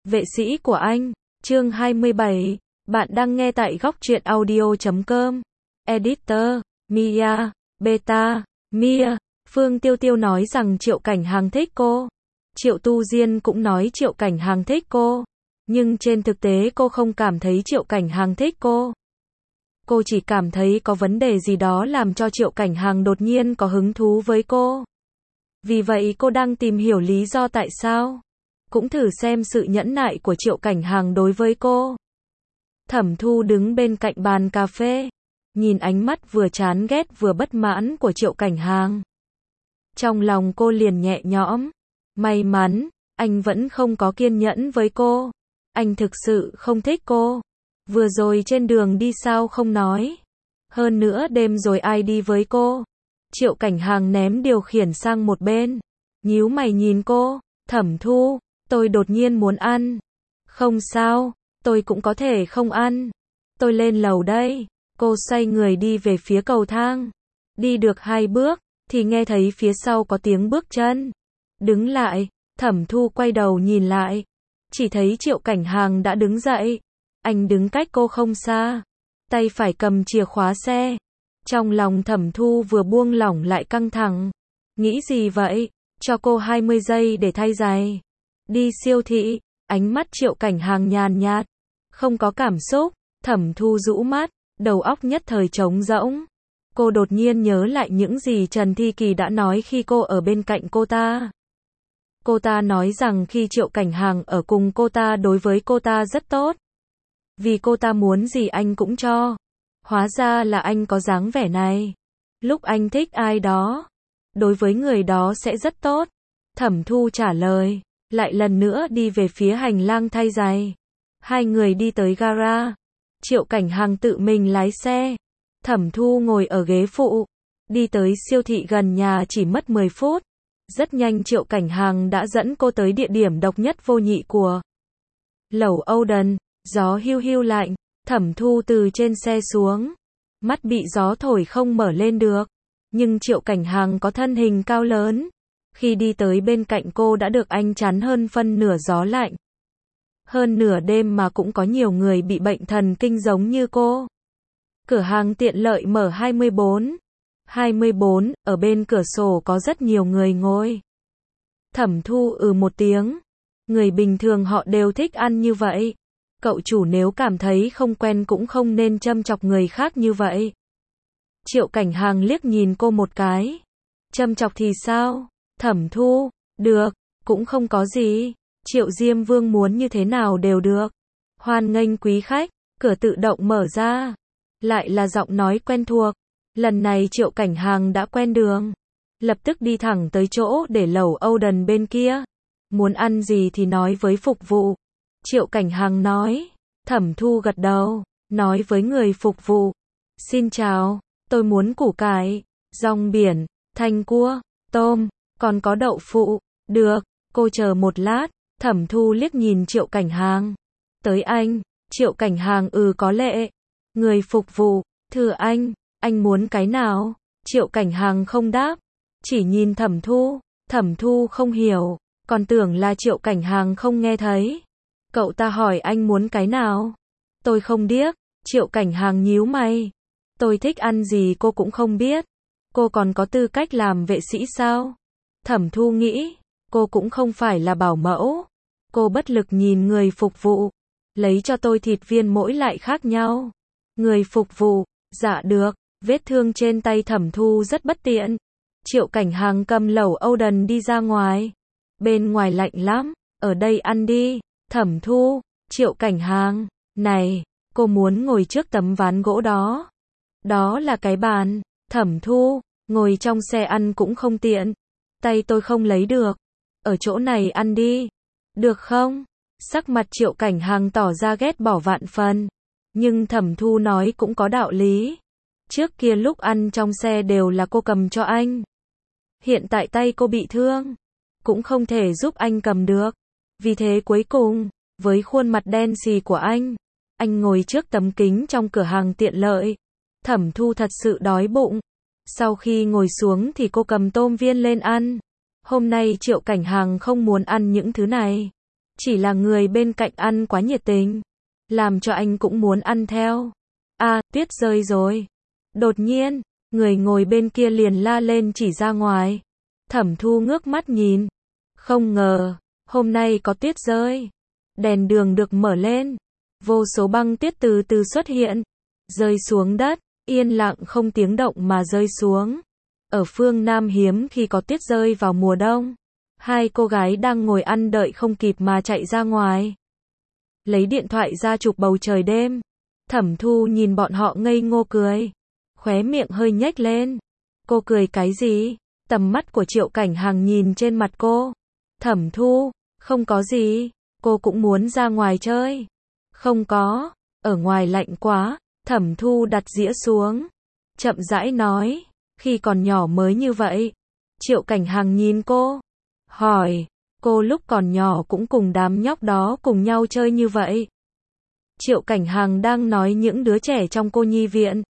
Vệ sĩ của anh, chương 27, bạn đang nghe tại góc truyện audio.com. Editor, Mia, Beta, Mia, Phương Tiêu Tiêu nói rằng Triệu Cảnh Hàng thích cô. Triệu Tu Diên cũng nói Triệu Cảnh Hàng thích cô. Nhưng trên thực tế cô không cảm thấy Triệu Cảnh Hàng thích cô. Cô chỉ cảm thấy có vấn đề gì đó làm cho Triệu Cảnh Hàng đột nhiên có hứng thú với cô. Vì vậy cô đang tìm hiểu lý do tại sao. Cũng thử xem sự nhẫn nại của Triệu Cảnh Hàng đối với cô. Thẩm Thu đứng bên cạnh bàn cà phê, nhìn ánh mắt vừa chán ghét vừa bất mãn của Triệu Cảnh Hàng. Trong lòng cô liền nhẹ nhõm. May mắn, anh vẫn không có kiên nhẫn với cô. Anh thực sự không thích cô. Vừa rồi trên đường đi sao không nói. Hơn nữa đêm rồi ai đi với cô. Triệu Cảnh Hàng ném điều khiển sang một bên. Nhíu mày nhìn cô. Thẩm Thu, tôi đột nhiên muốn ăn. Không sao, tôi cũng có thể không ăn. Tôi lên lầu đây. Cô xoay người đi về phía cầu thang. Đi được 2 bước, thì nghe thấy phía sau có tiếng bước chân. Đứng lại, Thẩm Thu quay đầu nhìn lại. Chỉ thấy Triệu Cảnh Hàng đã đứng dậy. Anh đứng cách cô không xa. Tay phải cầm chìa khóa xe. Trong lòng Thẩm Thu vừa buông lỏng lại căng thẳng. Nghĩ gì vậy? Cho cô 20 giây để thay giày. Đi siêu thị. Ánh mắt Triệu Cảnh Hàng nhàn nhạt. Không có cảm xúc. Thẩm Thu rũ mắt. Đầu óc nhất thời trống rỗng. Cô đột nhiên nhớ lại những gì Trần Thi Kỳ đã nói khi cô ở bên cạnh cô ta. Cô ta nói rằng khi Triệu Cảnh Hàng ở cùng cô ta đối với cô ta rất tốt. Vì cô ta muốn gì anh cũng cho. Hóa ra là anh có dáng vẻ này. Lúc anh thích ai đó, đối với người đó sẽ rất tốt. Thẩm Thu trả lời, lại lần nữa đi về phía hành lang thay giày. Hai người đi tới gara. Triệu Cảnh Hàng tự mình lái xe. Thẩm Thu ngồi ở ghế phụ. Đi tới siêu thị gần nhà chỉ mất 10 phút. Rất nhanh Triệu Cảnh Hàng đã dẫn cô tới địa điểm độc nhất vô nhị của lẩu Oden. Gió hiu hiu lạnh. Thẩm Thu từ trên xe xuống. Mắt bị gió thổi không mở lên được. Nhưng Triệu Cảnh Hàng có thân hình cao lớn. Khi đi tới bên cạnh cô đã được anh chắn hơn phân nửa gió lạnh. Hơn nửa đêm mà cũng có nhiều người bị bệnh thần kinh giống như cô. Cửa hàng tiện lợi mở 24. 24, ở bên cửa sổ có rất nhiều người ngồi. Thẩm Thu một tiếng. Người bình thường họ đều thích ăn như vậy. Cậu chủ nếu cảm thấy không quen cũng không nên châm chọc người khác như vậy. Triệu Cảnh Hàng liếc nhìn cô một cái. Châm chọc thì sao? Thẩm Thu, được, cũng không có gì. Triệu Diêm Vương muốn như thế nào đều được. Hoan nghênh quý khách, cửa tự động mở ra. Lại là giọng nói quen thuộc. Lần này Triệu Cảnh Hàng đã quen đường. Lập tức đi thẳng tới chỗ để lẩu Oden bên kia. Muốn ăn gì thì nói với phục vụ. Triệu Cảnh Hàng nói. Thẩm Thu gật đầu, nói với người phục vụ. Xin chào, tôi muốn củ cải, rong biển, thanh cua, tôm, còn có đậu phụ. Được, cô chờ một lát. Thẩm Thu liếc nhìn Triệu Cảnh Hàng. Tới anh. Triệu Cảnh Hàng có lệ. Người phục vụ, thưa anh muốn cái nào? Triệu Cảnh Hàng không đáp. Chỉ nhìn Thẩm Thu. Thẩm Thu không hiểu, còn tưởng là Triệu Cảnh Hàng không nghe thấy. Cậu ta hỏi anh muốn cái nào? Tôi không điếc. Triệu Cảnh Hàng nhíu mày. Tôi thích ăn gì cô cũng không biết. Cô còn có tư cách làm vệ sĩ sao? Thẩm Thu nghĩ, cô cũng không phải là bảo mẫu. Cô bất lực nhìn người phục vụ. Lấy cho tôi thịt viên mỗi loại khác nhau. Người phục vụ, dạ được. Vết thương trên tay Thẩm Thu rất bất tiện. Triệu Cảnh Hàng cầm lẩu Oden đi ra ngoài. Bên ngoài lạnh lắm, ở đây ăn đi. Thẩm Thu, Triệu Cảnh Hàng, này, cô muốn ngồi trước tấm ván gỗ đó. Đó là cái bàn. Thẩm Thu, ngồi trong xe ăn cũng không tiện. Tay tôi không lấy được. Ở chỗ này ăn đi. Được không? Sắc mặt Triệu Cảnh Hàng tỏ ra ghét bỏ vạn phần. Nhưng Thẩm Thu nói cũng có đạo lý. Trước kia lúc ăn trong xe đều là cô cầm cho anh. Hiện tại tay cô bị thương. Cũng không thể giúp anh cầm được. Vì thế cuối cùng, với khuôn mặt đen xì của anh ngồi trước tấm kính trong cửa hàng tiện lợi. Thẩm Thu thật sự đói bụng. Sau khi ngồi xuống thì cô cầm tôm viên lên ăn. Hôm nay Triệu Cảnh Hàng không muốn ăn những thứ này. Chỉ là người bên cạnh ăn quá nhiệt tình, làm cho anh cũng muốn ăn theo. À, tuyết rơi rồi. Đột nhiên, người ngồi bên kia liền la lên chỉ ra ngoài. Thẩm Thu ngước mắt nhìn. Không ngờ, hôm nay có tuyết rơi. Đèn đường được mở lên. Vô số băng tuyết từ từ xuất hiện. Rơi xuống đất, yên lặng không tiếng động mà rơi xuống. Ở phương Nam hiếm khi có tuyết rơi vào mùa đông. Hai cô gái đang ngồi ăn đợi không kịp mà chạy ra ngoài. Lấy điện thoại ra chụp bầu trời đêm. Thẩm Thu nhìn bọn họ ngây ngô cười. Khóe miệng hơi nhếch lên. Cô cười cái gì? Tầm mắt của Triệu Cảnh Hằng nhìn trên mặt cô. Thẩm Thu, không có gì. Cô cũng muốn ra ngoài chơi. Không có, ở ngoài lạnh quá. Thẩm Thu đặt dĩa xuống. Chậm rãi nói. Khi còn nhỏ mới như vậy. Triệu Cảnh Hằng nhìn cô. Hỏi, cô lúc còn nhỏ cũng cùng đám nhóc đó cùng nhau chơi như vậy. Triệu Cảnh Hằng đang nói những đứa trẻ trong cô nhi viện.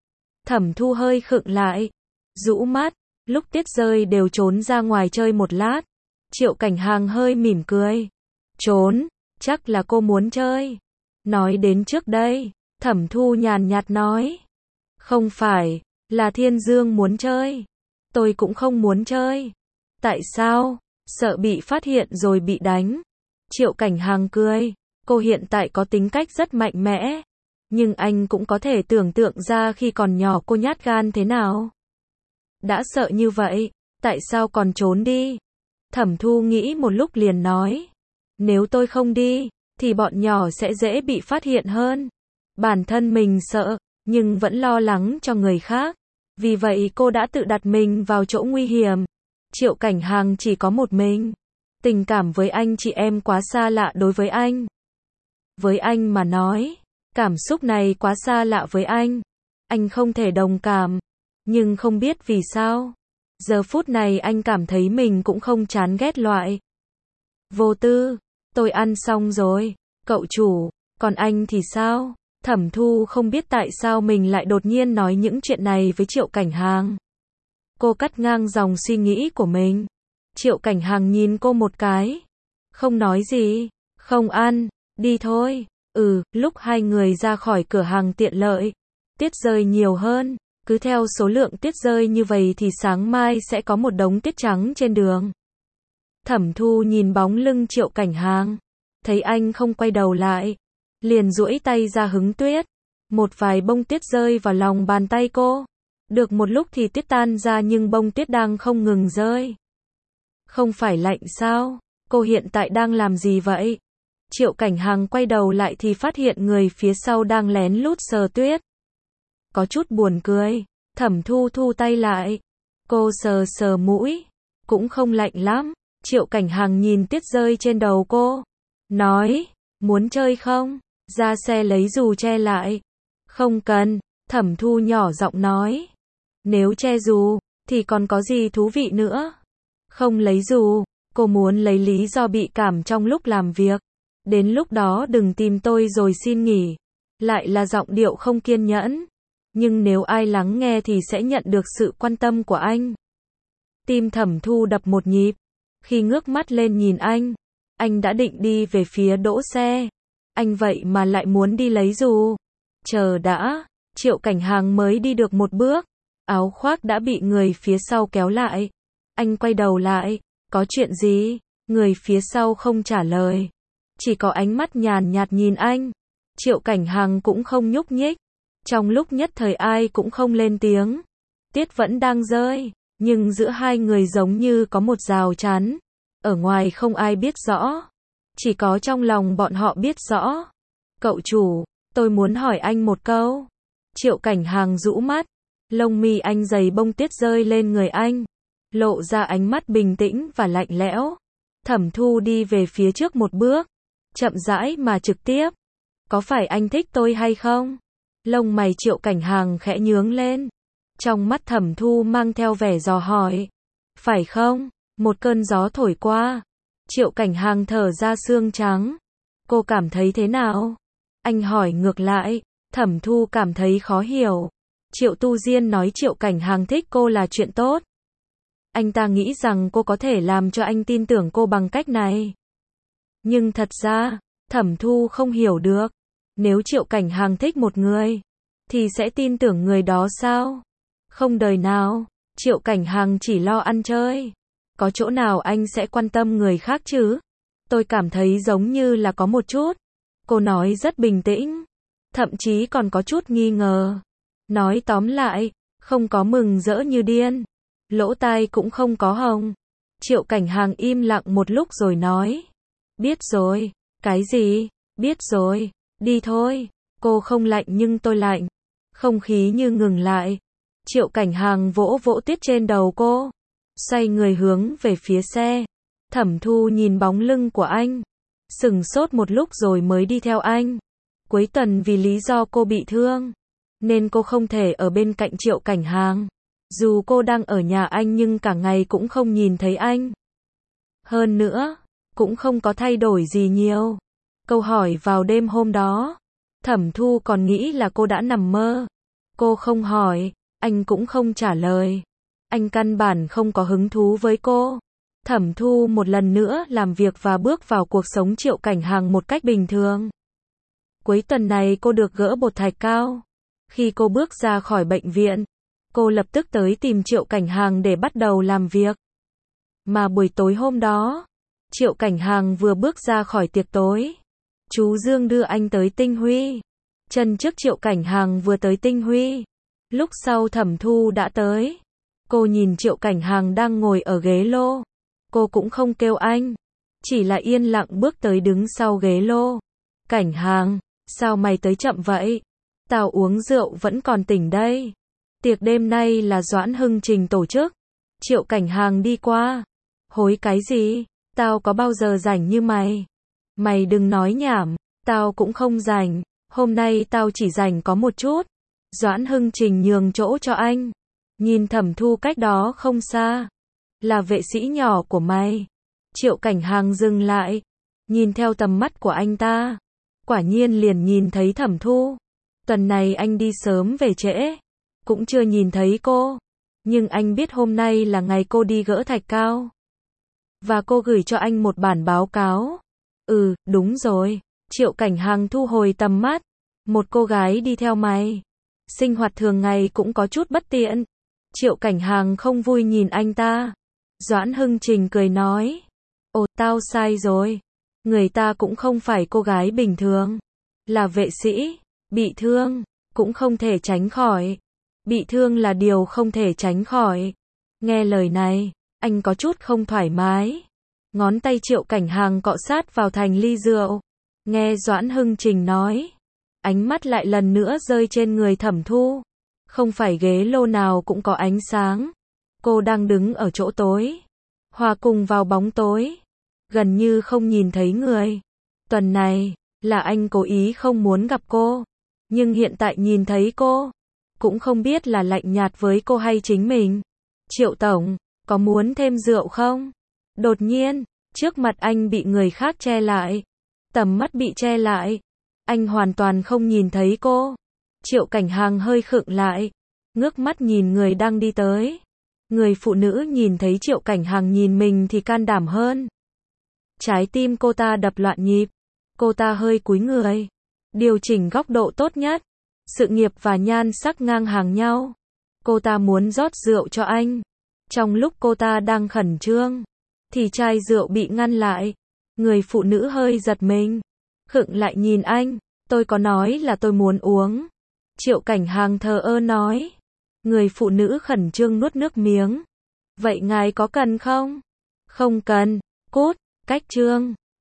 Thẩm Thu hơi khựng lại, rũ mắt, lúc tuyết rơi đều trốn ra ngoài chơi một lát. Triệu Cảnh Hằng hơi mỉm cười. Trốn, chắc là cô muốn chơi. Nói đến trước đây, Thẩm Thu nhàn nhạt nói. Không phải, là Thiên Dương muốn chơi. Tôi cũng không muốn chơi. Tại sao? Sợ bị phát hiện rồi bị đánh. Triệu Cảnh Hằng cười. Cô hiện tại có tính cách rất mạnh mẽ. Nhưng anh cũng có thể tưởng tượng ra khi còn nhỏ cô nhát gan thế nào. Đã sợ như vậy, tại sao còn trốn đi? Thẩm Thu nghĩ một lúc liền nói. Nếu tôi không đi, thì bọn nhỏ sẽ dễ bị phát hiện hơn. Bản thân mình sợ, nhưng vẫn lo lắng cho người khác. Vì vậy cô đã tự đặt mình vào chỗ nguy hiểm. Triệu Cảnh Hằng chỉ có một mình. Tình cảm với anh chị em quá xa lạ đối với anh. Với anh mà nói, cảm xúc này quá xa lạ với anh. Anh không thể đồng cảm. Nhưng không biết vì sao. Giờ phút này anh cảm thấy mình cũng không chán ghét loại. Vô tư, tôi ăn xong rồi. Cậu chủ, còn anh thì sao? Thẩm Thu không biết tại sao mình lại đột nhiên nói những chuyện này với Triệu Cảnh Hằng. Cô cắt ngang dòng suy nghĩ của mình. Triệu Cảnh Hằng nhìn cô một cái. Không nói gì. Không ăn, đi thôi. Lúc hai người ra khỏi cửa hàng tiện lợi. Tuyết rơi nhiều hơn. Cứ theo số lượng tuyết rơi như vậy thì sáng mai sẽ có một đống tuyết trắng trên đường. Thẩm Thu nhìn bóng lưng Triệu Cảnh Hằng. Thấy anh không quay đầu lại. Liền duỗi tay ra hứng tuyết. Một vài bông tuyết rơi vào lòng bàn tay cô. Được một lúc thì tuyết tan ra nhưng bông tuyết đang không ngừng rơi. Không phải lạnh sao? Cô hiện tại đang làm gì vậy? Triệu Cảnh Hằng quay đầu lại thì phát hiện người phía sau đang lén lút sờ tuyết. Có chút buồn cười. Thẩm Thu thu tay lại. Cô sờ sờ mũi. Cũng không lạnh lắm. Triệu Cảnh Hằng nhìn tuyết rơi trên đầu cô. Nói, muốn chơi không? Ra xe lấy dù che lại. Không cần. Thẩm Thu nhỏ giọng nói. Nếu che dù, thì còn có gì thú vị nữa? Không lấy dù, cô muốn lấy lý do bị cảm trong lúc làm việc. Đến lúc đó đừng tìm tôi rồi xin nghỉ. Lại là giọng điệu không kiên nhẫn. Nhưng nếu ai lắng nghe thì sẽ nhận được sự quan tâm của anh. Tim Thẩm Thu đập một nhịp. Khi ngước mắt lên nhìn anh đã định đi về phía đỗ xe. Anh vậy mà lại muốn đi lấy dù. Chờ đã, Triệu Cảnh Hằng mới đi được một bước. Áo khoác đã bị người phía sau kéo lại. Anh quay đầu lại, có chuyện gì? Người phía sau không trả lời. Chỉ có ánh mắt nhàn nhạt nhìn anh. Triệu Cảnh Hằng cũng không nhúc nhích. Trong lúc nhất thời ai cũng không lên tiếng. Tuyết vẫn đang rơi, nhưng giữa hai người giống như có một rào chắn. Ở ngoài không ai biết rõ. Chỉ có trong lòng bọn họ biết rõ. Cậu chủ, tôi muốn hỏi anh một câu. Triệu Cảnh Hằng rũ mắt. Lông mi anh dày bông tuyết rơi lên người anh. Lộ ra ánh mắt bình tĩnh và lạnh lẽo. Thẩm Thu đi về phía trước một bước. Chậm rãi mà trực tiếp. Có phải anh thích tôi hay không? Lông mày Triệu Cảnh Hằng khẽ nhướng lên. Trong mắt Thẩm Thu mang theo vẻ dò hỏi. Phải không? Một cơn gió thổi qua. Triệu Cảnh Hằng thở ra xương trắng. Cô cảm thấy thế nào? Anh hỏi ngược lại. Thẩm Thu cảm thấy khó hiểu. Triệu Tu Diên nói Triệu Cảnh Hằng thích cô là chuyện tốt. Anh ta nghĩ rằng cô có thể làm cho anh tin tưởng cô bằng cách này. Nhưng thật ra, Thẩm Thu không hiểu được. Nếu Triệu Cảnh Hàng thích một người, thì sẽ tin tưởng người đó sao? Không đời nào, Triệu Cảnh Hàng chỉ lo ăn chơi. Có chỗ nào anh sẽ quan tâm người khác chứ? Tôi cảm thấy giống như là có một chút. Cô nói rất bình tĩnh, thậm chí còn có chút nghi ngờ. Nói tóm lại, không có mừng rỡ như điên, lỗ tai cũng không có hồng. Triệu Cảnh Hàng im lặng một lúc rồi nói. Biết rồi. Cái gì? Biết rồi. Đi thôi. Cô không lạnh nhưng tôi lạnh. Không khí như ngừng lại. Triệu Cảnh Hàng vỗ vỗ tuyết trên đầu cô. Xoay người hướng về phía xe. Thẩm Thu nhìn bóng lưng của anh. Sửng sốt một lúc rồi mới đi theo anh. Cuối tuần vì lý do cô bị thương, nên cô không thể ở bên cạnh Triệu Cảnh Hàng. Dù cô đang ở nhà anh nhưng cả ngày cũng không nhìn thấy anh. Hơn nữa, cũng không có thay đổi gì nhiều. Câu hỏi vào đêm hôm đó, Thẩm Thu còn nghĩ là cô đã nằm mơ. Cô không hỏi, anh cũng không trả lời. Anh căn bản không có hứng thú với cô. Thẩm Thu một lần nữa làm việc và bước vào cuộc sống Triệu Cảnh Hàng một cách bình thường. Cuối tuần này cô được gỡ bột thạch cao. Khi cô bước ra khỏi bệnh viện, cô lập tức tới tìm Triệu Cảnh Hàng để bắt đầu làm việc. Mà buổi tối hôm đó, Triệu Cảnh Hàng vừa bước ra khỏi tiệc tối. Chú Dương đưa anh tới Tinh Huy. Chân trước Triệu Cảnh Hàng vừa tới Tinh Huy. Lúc sau Thẩm Thu đã tới. Cô nhìn Triệu Cảnh Hàng đang ngồi ở ghế lô. Cô cũng không kêu anh, chỉ là yên lặng bước tới đứng sau ghế lô. Cảnh Hàng, sao mày tới chậm vậy? Tao uống rượu vẫn còn tỉnh đây. Tiệc đêm nay là Doãn Hưng Trình tổ chức. Triệu Cảnh Hàng đi qua. Hối cái gì? Tao có bao giờ rảnh như mày? Mày đừng nói nhảm, tao cũng không rảnh. Hôm nay tao chỉ rảnh có một chút. Doãn Hưng Trình nhường chỗ cho anh. Nhìn Thẩm Thu cách đó không xa. Là vệ sĩ nhỏ của mày. Triệu Cảnh Hàng dừng lại. Nhìn theo tầm mắt của anh ta. Quả nhiên liền nhìn thấy Thẩm Thu. Tuần này anh đi sớm về trễ. Cũng chưa nhìn thấy cô. Nhưng anh biết hôm nay là ngày cô đi gỡ thạch cao. Và cô gửi cho anh một bản báo cáo. Ừ, đúng rồi. Triệu Cảnh Hàng thu hồi tầm mắt. Một cô gái đi theo mày. Sinh hoạt thường ngày cũng có chút bất tiện. Triệu Cảnh Hàng không vui nhìn anh ta. Doãn Hưng Trình cười nói. Ồ, tao sai rồi. Người ta cũng không phải cô gái bình thường. Là vệ sĩ. Bị thương. Cũng không thể tránh khỏi. Bị thương là điều không thể tránh khỏi. Nghe lời này, anh có chút không thoải mái. Ngón tay Triệu Cảnh Hàng cọ sát vào thành ly rượu. Nghe Doãn Hưng Trình nói. Ánh mắt lại lần nữa rơi trên người Thẩm Thu. Không phải ghế lô nào cũng có ánh sáng. Cô đang đứng ở chỗ tối. Hòa cùng vào bóng tối. Gần như không nhìn thấy người. Tuần này, là anh cố ý không muốn gặp cô. Nhưng hiện tại nhìn thấy cô. Cũng không biết là lạnh nhạt với cô hay chính mình. Triệu Tổng, có muốn thêm rượu không? Đột nhiên, trước mặt anh bị người khác che lại. Tầm mắt bị che lại. Anh hoàn toàn không nhìn thấy cô. Triệu Cảnh Hàng hơi khựng lại. Ngước mắt nhìn người đang đi tới. Người phụ nữ nhìn thấy Triệu Cảnh Hàng nhìn mình thì can đảm hơn. Trái tim cô ta đập loạn nhịp. Cô ta hơi cúi người. Điều chỉnh góc độ tốt nhất. Sự nghiệp và nhan sắc ngang hàng nhau. Cô ta muốn rót rượu cho anh. Trong lúc cô ta đang khẩn trương, thì chai rượu bị ngăn lại. Người phụ nữ hơi giật mình. Khựng lại nhìn anh. Tôi có nói là tôi muốn uống. Triệu Cảnh Hàng thờ ơ nói. Người phụ nữ khẩn trương nuốt nước miếng. Vậy ngài có cần không? Không cần. Cút. Cách trương.